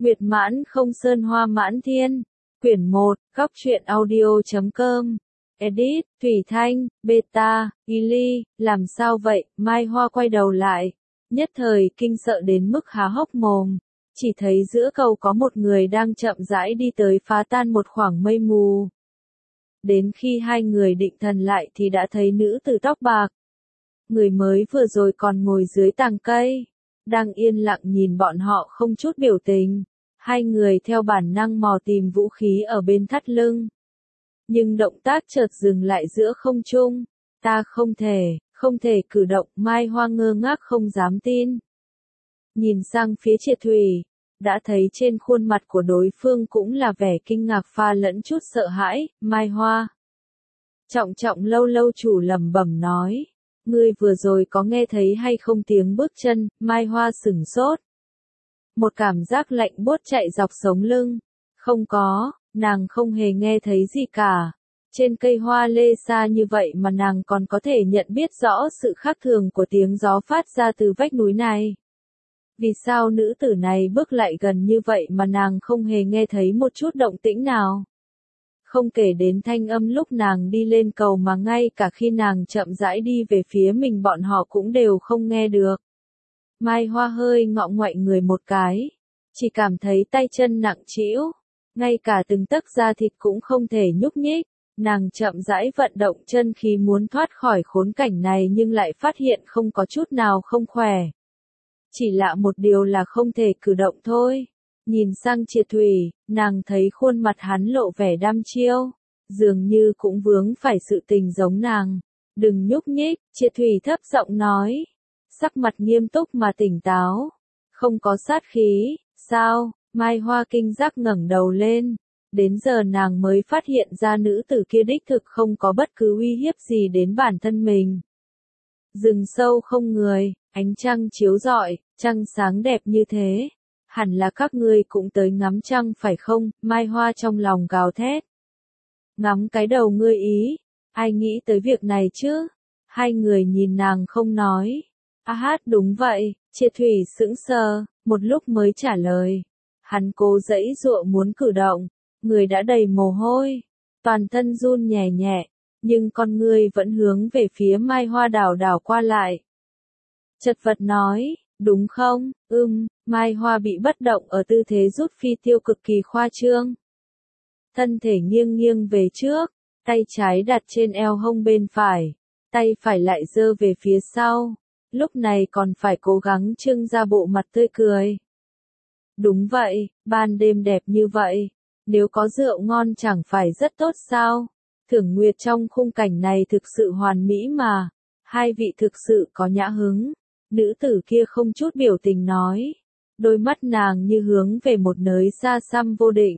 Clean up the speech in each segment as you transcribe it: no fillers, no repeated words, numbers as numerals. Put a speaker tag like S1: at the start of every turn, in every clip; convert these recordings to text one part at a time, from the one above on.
S1: Nguyệt mãn không sơn hoa mãn thiên. Quyển 1, góc truyện audio.com. Edit, Thủy Thanh, Beta, Ili, làm sao vậy? Mai Hoa quay đầu lại. Nhất thời kinh sợ đến mức há hốc mồm. Chỉ thấy giữa cầu có một người đang chậm rãi đi tới phá tan một khoảng mây mù. Đến khi hai người định thần lại thì đã thấy nữ tử tóc bạc. Người mới vừa rồi còn ngồi dưới tàng cây. Đang yên lặng nhìn bọn họ không chút biểu tình. Hai người theo bản năng mò tìm vũ khí ở bên thắt lưng. Nhưng động tác chợt dừng lại giữa không trung. Ta không thể cử động. Mai Hoa ngơ ngác không dám tin. Nhìn sang phía Triệt Thủy, đã thấy trên khuôn mặt của đối phương cũng là vẻ kinh ngạc pha lẫn chút sợ hãi. Mai Hoa. Trọng lâu lâu chủ lẩm bẩm nói. Ngươi vừa rồi có nghe thấy hay không tiếng bước chân? Mai Hoa sửng sốt. Một cảm giác lạnh buốt chạy dọc sống lưng. Không có, nàng không hề nghe thấy gì cả. Trên cây hoa lê xa như vậy mà nàng còn có thể nhận biết rõ sự khác thường của tiếng gió phát ra từ vách núi này. Vì sao nữ tử này bước lại gần như vậy mà nàng không hề nghe thấy một chút động tĩnh nào? Không kể đến thanh âm lúc nàng đi lên cầu mà ngay cả khi nàng chậm rãi đi về phía mình bọn họ cũng đều không nghe được. Mai Hoa hơi ngọ ngoại người một cái. Chỉ cảm thấy tay chân nặng trĩu. Ngay cả từng tấc da thịt cũng không thể nhúc nhích. Nàng chậm rãi vận động chân khi muốn thoát khỏi khốn cảnh này nhưng lại phát hiện không có chút nào không khỏe. Chỉ lạ một điều là không thể cử động thôi. Nhìn sang Triệt Thủy, nàng thấy khuôn mặt hắn lộ vẻ đăm chiêu. Dường như cũng vướng phải sự tình giống nàng. Đừng nhúc nhích, Triệt Thủy thấp giọng nói. Sắc mặt nghiêm túc mà tỉnh táo. Không có sát khí, sao? Mai Hoa kinh giác ngẩng đầu lên. Đến giờ nàng mới phát hiện ra nữ tử kia đích thực không có bất cứ uy hiếp gì đến bản thân mình. Rừng sâu không người, ánh trăng chiếu rọi, trăng sáng đẹp như thế. Hẳn là các ngươi cũng tới ngắm trăng phải không? Mai Hoa trong lòng gào thét. Ngắm cái đầu ngươi ý, ai nghĩ tới việc này chứ? Hai người nhìn nàng không nói. Hát đúng vậy, Triệt Thủy sững sờ, một lúc mới trả lời. Hắn cố giãy giụa muốn cử động, người đã đầy mồ hôi, toàn thân run nhẹ nhẹ, nhưng con ngươi vẫn hướng về phía Mai Hoa đảo đảo qua lại. Chật vật nói, đúng không? Mai Hoa bị bất động ở tư thế rút phi tiêu cực kỳ khoa trương. Thân thể nghiêng nghiêng về trước, tay trái đặt trên eo hông bên phải, tay phải lại giơ về phía sau. Lúc này còn phải cố gắng trưng ra bộ mặt tươi cười. Đúng vậy, ban đêm đẹp như vậy, nếu có rượu ngon chẳng phải rất tốt sao? Thưởng Nguyệt trong khung cảnh này thực sự hoàn mỹ mà. Hai vị thực sự có nhã hứng. Nữ tử kia không chút biểu tình nói. Đôi mắt nàng như hướng về một nơi xa xăm vô định.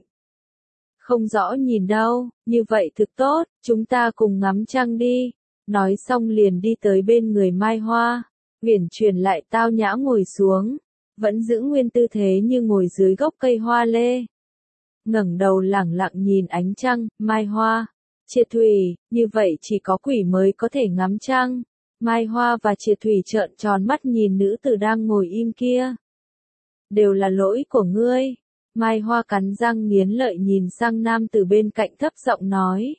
S1: Không rõ nhìn đâu, như vậy thực tốt, chúng ta cùng ngắm trăng đi. Nói xong liền đi tới bên người Mai Hoa. Uyển chuyển lại tao nhã ngồi xuống, vẫn giữ nguyên tư thế như ngồi dưới gốc cây hoa lê. Ngẩng đầu lẳng lặng nhìn ánh trăng. Mai Hoa, Triệt Thủy, như vậy chỉ có quỷ mới có thể ngắm trăng. Mai Hoa và Triệt Thủy trợn tròn mắt nhìn nữ tử đang ngồi im kia. Đều là lỗi của ngươi. Mai Hoa cắn răng nghiến lợi nhìn sang nam tử bên cạnh thấp giọng nói.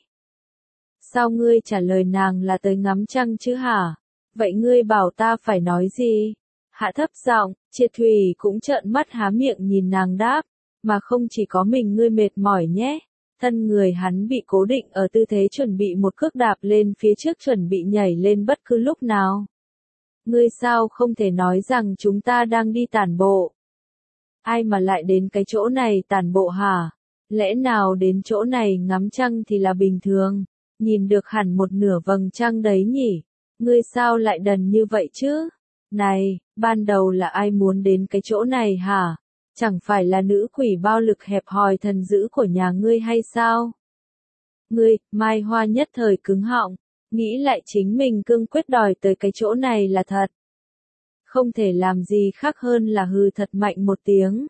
S1: Sao ngươi trả lời nàng là tới ngắm trăng chứ hả? Vậy ngươi bảo ta phải nói gì? Hạ thấp giọng, Triệt Thủy cũng trợn mắt há miệng nhìn nàng đáp, mà không chỉ có mình ngươi mệt mỏi nhé. Thân người hắn bị cố định ở tư thế chuẩn bị một cước đạp lên phía trước chuẩn bị nhảy lên bất cứ lúc nào. Ngươi sao không thể nói rằng chúng ta đang đi tản bộ? Ai mà lại đến cái chỗ này tản bộ hả? Lẽ nào đến chỗ này ngắm trăng thì là bình thường? Nhìn được hẳn một nửa vầng trăng đấy nhỉ? Ngươi sao lại đần như vậy chứ? Này, ban đầu là ai muốn đến cái chỗ này hả? Chẳng phải là nữ quỷ bao lực hẹp hòi thần dữ của nhà ngươi hay sao? Ngươi, Mai Hoa nhất thời cứng họng, nghĩ lại chính mình cương quyết đòi tới cái chỗ này là thật. Không thể làm gì khác hơn là hừ thật mạnh một tiếng.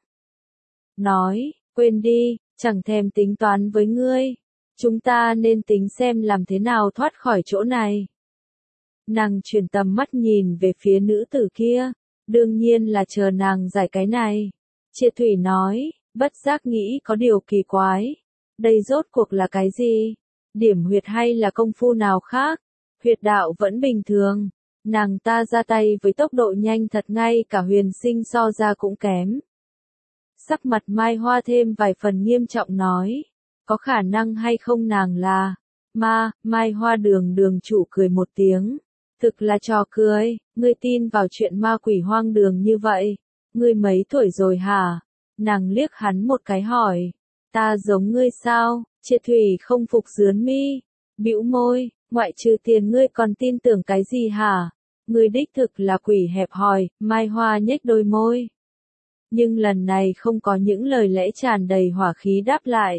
S1: Nói, quên đi, chẳng thèm tính toán với ngươi. Chúng ta nên tính xem làm thế nào thoát khỏi chỗ này. Nàng chuyển tầm mắt nhìn về phía nữ tử kia. Đương nhiên là chờ nàng giải cái này. Triệt Thủy nói, Bất giác nghĩ có điều kỳ quái. Đây rốt cuộc là cái gì? Điểm huyệt hay là công phu nào khác? Huyệt đạo vẫn bình thường. Nàng ta ra tay với tốc độ nhanh thật, ngay cả Huyền Sinh so ra cũng kém. Sắc mặt Mai Hoa thêm vài phần nghiêm trọng nói. Có khả năng hay không nàng là Mai Hoa đường chủ cười một tiếng. Thực là trò cười, ngươi tin vào chuyện ma quỷ hoang đường như vậy. Ngươi mấy tuổi rồi hả? Nàng liếc hắn một cái hỏi. Ta giống ngươi sao? Triệt Thủy không phục dướn mi. Bĩu môi, ngoại trừ tiền ngươi còn tin tưởng cái gì hả? Ngươi đích thực là quỷ hẹp hòi, Mai Hoa nhếch đôi môi. Nhưng lần này không có những lời lẽ tràn đầy hỏa khí đáp lại.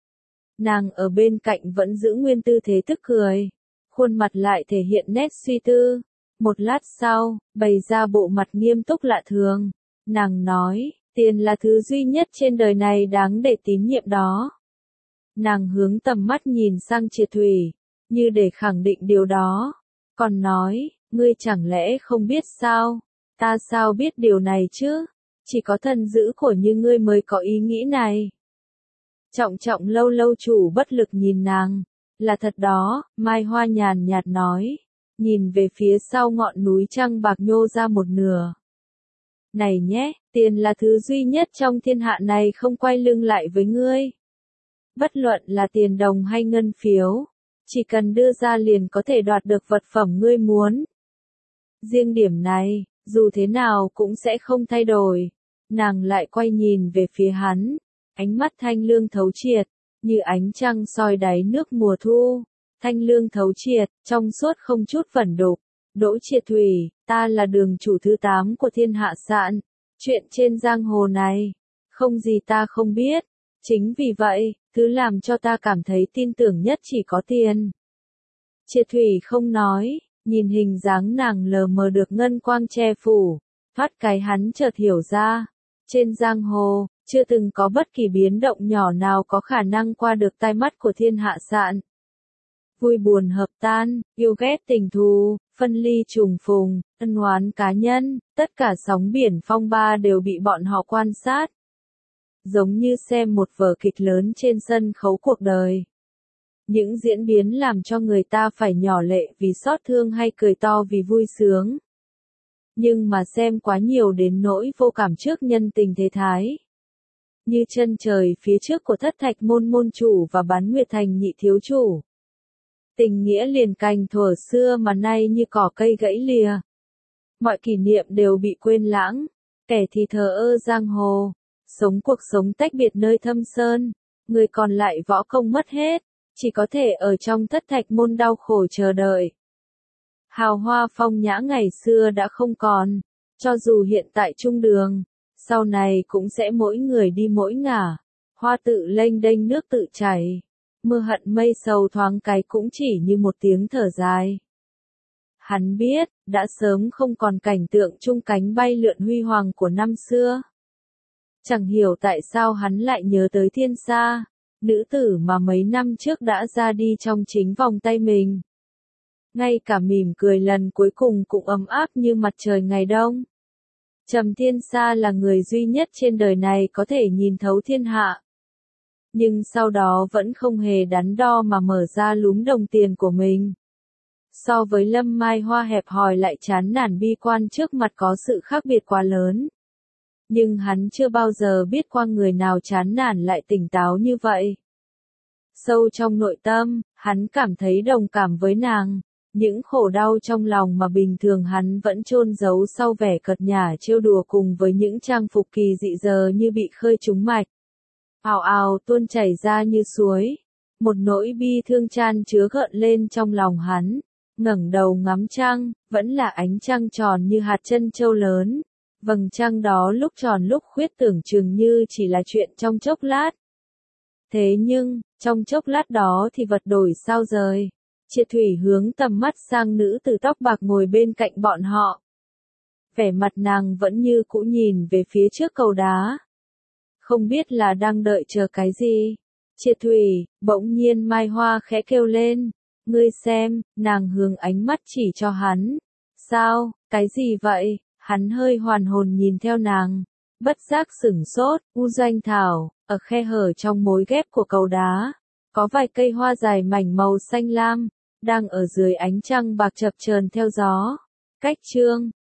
S1: Nàng ở bên cạnh vẫn giữ nguyên tư thế tức cười. Khuôn mặt lại thể hiện nét suy tư. Một lát sau, bày ra bộ mặt nghiêm túc lạ thường. Nàng nói, tiền là thứ duy nhất trên đời này đáng để tín nhiệm đó. Nàng hướng tầm mắt nhìn sang Triệt Thủy, như để khẳng định điều đó. Còn nói, ngươi chẳng lẽ không biết sao? Ta sao biết điều này chứ? Chỉ có thần giữ của như ngươi mới có ý nghĩ này. Trọng lâu chủ bất lực nhìn nàng. Là thật đó, Mai Hoa nhàn nhạt nói. Nhìn về phía sau ngọn núi trăng bạc nhô ra một nửa. Này nhé, tiền là thứ duy nhất trong thiên hạ này không quay lưng lại với ngươi. Bất luận là tiền đồng hay ngân phiếu, chỉ cần đưa ra liền có thể đoạt được vật phẩm ngươi muốn. Riêng điểm này, dù thế nào cũng sẽ không thay đổi. Nàng lại quay nhìn về phía hắn, ánh mắt thanh lương thấu triệt, như ánh trăng soi đáy nước mùa thu. Thanh lương thấu triệt, trong suốt không chút vẩn đục. Đỗ Triệt Thủy, ta là đường chủ thứ 8 của thiên hạ sạn. Chuyện trên giang hồ này, không gì ta không biết. Chính vì vậy, thứ làm cho ta cảm thấy tin tưởng nhất chỉ có tiền. Triệt Thủy không nói, nhìn hình dáng nàng lờ mờ được ngân quang che phủ. Thoát cái hắn chợt hiểu ra. Trên giang hồ, chưa từng có bất kỳ biến động nhỏ nào có khả năng qua được tai mắt của thiên hạ sạn. Vui buồn hợp tan, yêu ghét tình thù, phân ly trùng phùng, ân oán cá nhân, tất cả sóng biển phong ba đều bị bọn họ quan sát. Giống như xem một vở kịch lớn trên sân khấu cuộc đời. Những diễn biến làm cho người ta phải nhỏ lệ vì xót thương hay cười to vì vui sướng. Nhưng mà xem quá nhiều đến nỗi vô cảm trước nhân tình thế thái. Như chân trời phía trước của Thất Thạch môn môn chủ và Bán Nguyệt Thành nhị thiếu chủ. Tình nghĩa liền cành thuở xưa mà nay như cỏ cây gãy lìa. Mọi kỷ niệm đều bị quên lãng, kẻ thì thờ ơ giang hồ, sống cuộc sống tách biệt nơi thâm sơn, người còn lại võ công mất hết, chỉ có thể ở trong Thất Thạch môn đau khổ chờ đợi. Hào hoa phong nhã ngày xưa đã không còn, cho dù hiện tại trung đường, sau này cũng sẽ mỗi người đi mỗi ngả, hoa tự lênh đênh nước tự chảy. Mưa hận mây sầu thoáng cái cũng chỉ như một tiếng thở dài. Hắn biết, đã sớm không còn cảnh tượng chung cánh bay lượn huy hoàng của năm xưa. Chẳng hiểu tại sao hắn lại nhớ tới Thiên Sa, nữ tử mà mấy năm trước đã ra đi trong chính vòng tay mình. Ngay cả mỉm cười lần cuối cùng cũng ấm áp như mặt trời ngày đông. Trầm Thiên Sa là người duy nhất trên đời này có thể nhìn thấu thiên hạ. Nhưng sau đó vẫn không hề đắn đo mà mở ra lúm đồng tiền của mình. So với Lâm Mai Hoa hẹp hòi lại chán nản bi quan trước mặt có sự khác biệt quá lớn. Nhưng hắn chưa bao giờ biết qua người nào chán nản lại tỉnh táo như vậy. Sâu trong nội tâm, hắn cảm thấy đồng cảm với nàng. Những khổ đau trong lòng mà bình thường hắn vẫn chôn giấu sau vẻ cợt nhả trêu đùa cùng với những trang phục kỳ dị giờ như bị khơi trúng mạch. Ào ào tuôn chảy ra như suối. Một nỗi bi thương chan chứa gợn lên trong lòng hắn. Ngẩng đầu ngắm trăng, vẫn là ánh trăng tròn như hạt trân châu lớn. Vầng trăng đó lúc tròn lúc khuyết tưởng chừng như chỉ là chuyện trong chốc lát. Thế nhưng, trong chốc lát đó thì vật đổi sao rời. Triệt Thủy hướng tầm mắt sang nữ tử tóc bạc ngồi bên cạnh bọn họ. Vẻ mặt nàng vẫn như cũ nhìn về phía trước cầu đá. Không biết là đang đợi chờ cái gì. Triệt Thủy, bỗng nhiên Mai Hoa khẽ kêu lên. Ngươi xem, nàng hướng ánh mắt chỉ cho hắn. Sao, cái gì vậy? Hắn hơi hoàn hồn nhìn theo nàng. Bất giác sửng sốt, U Doanh thảo, ở khe hở trong mối ghép của cầu đá, có vài cây hoa dài mảnh màu xanh lam, đang ở dưới ánh trăng bạc chập chờn theo gió. Cách chương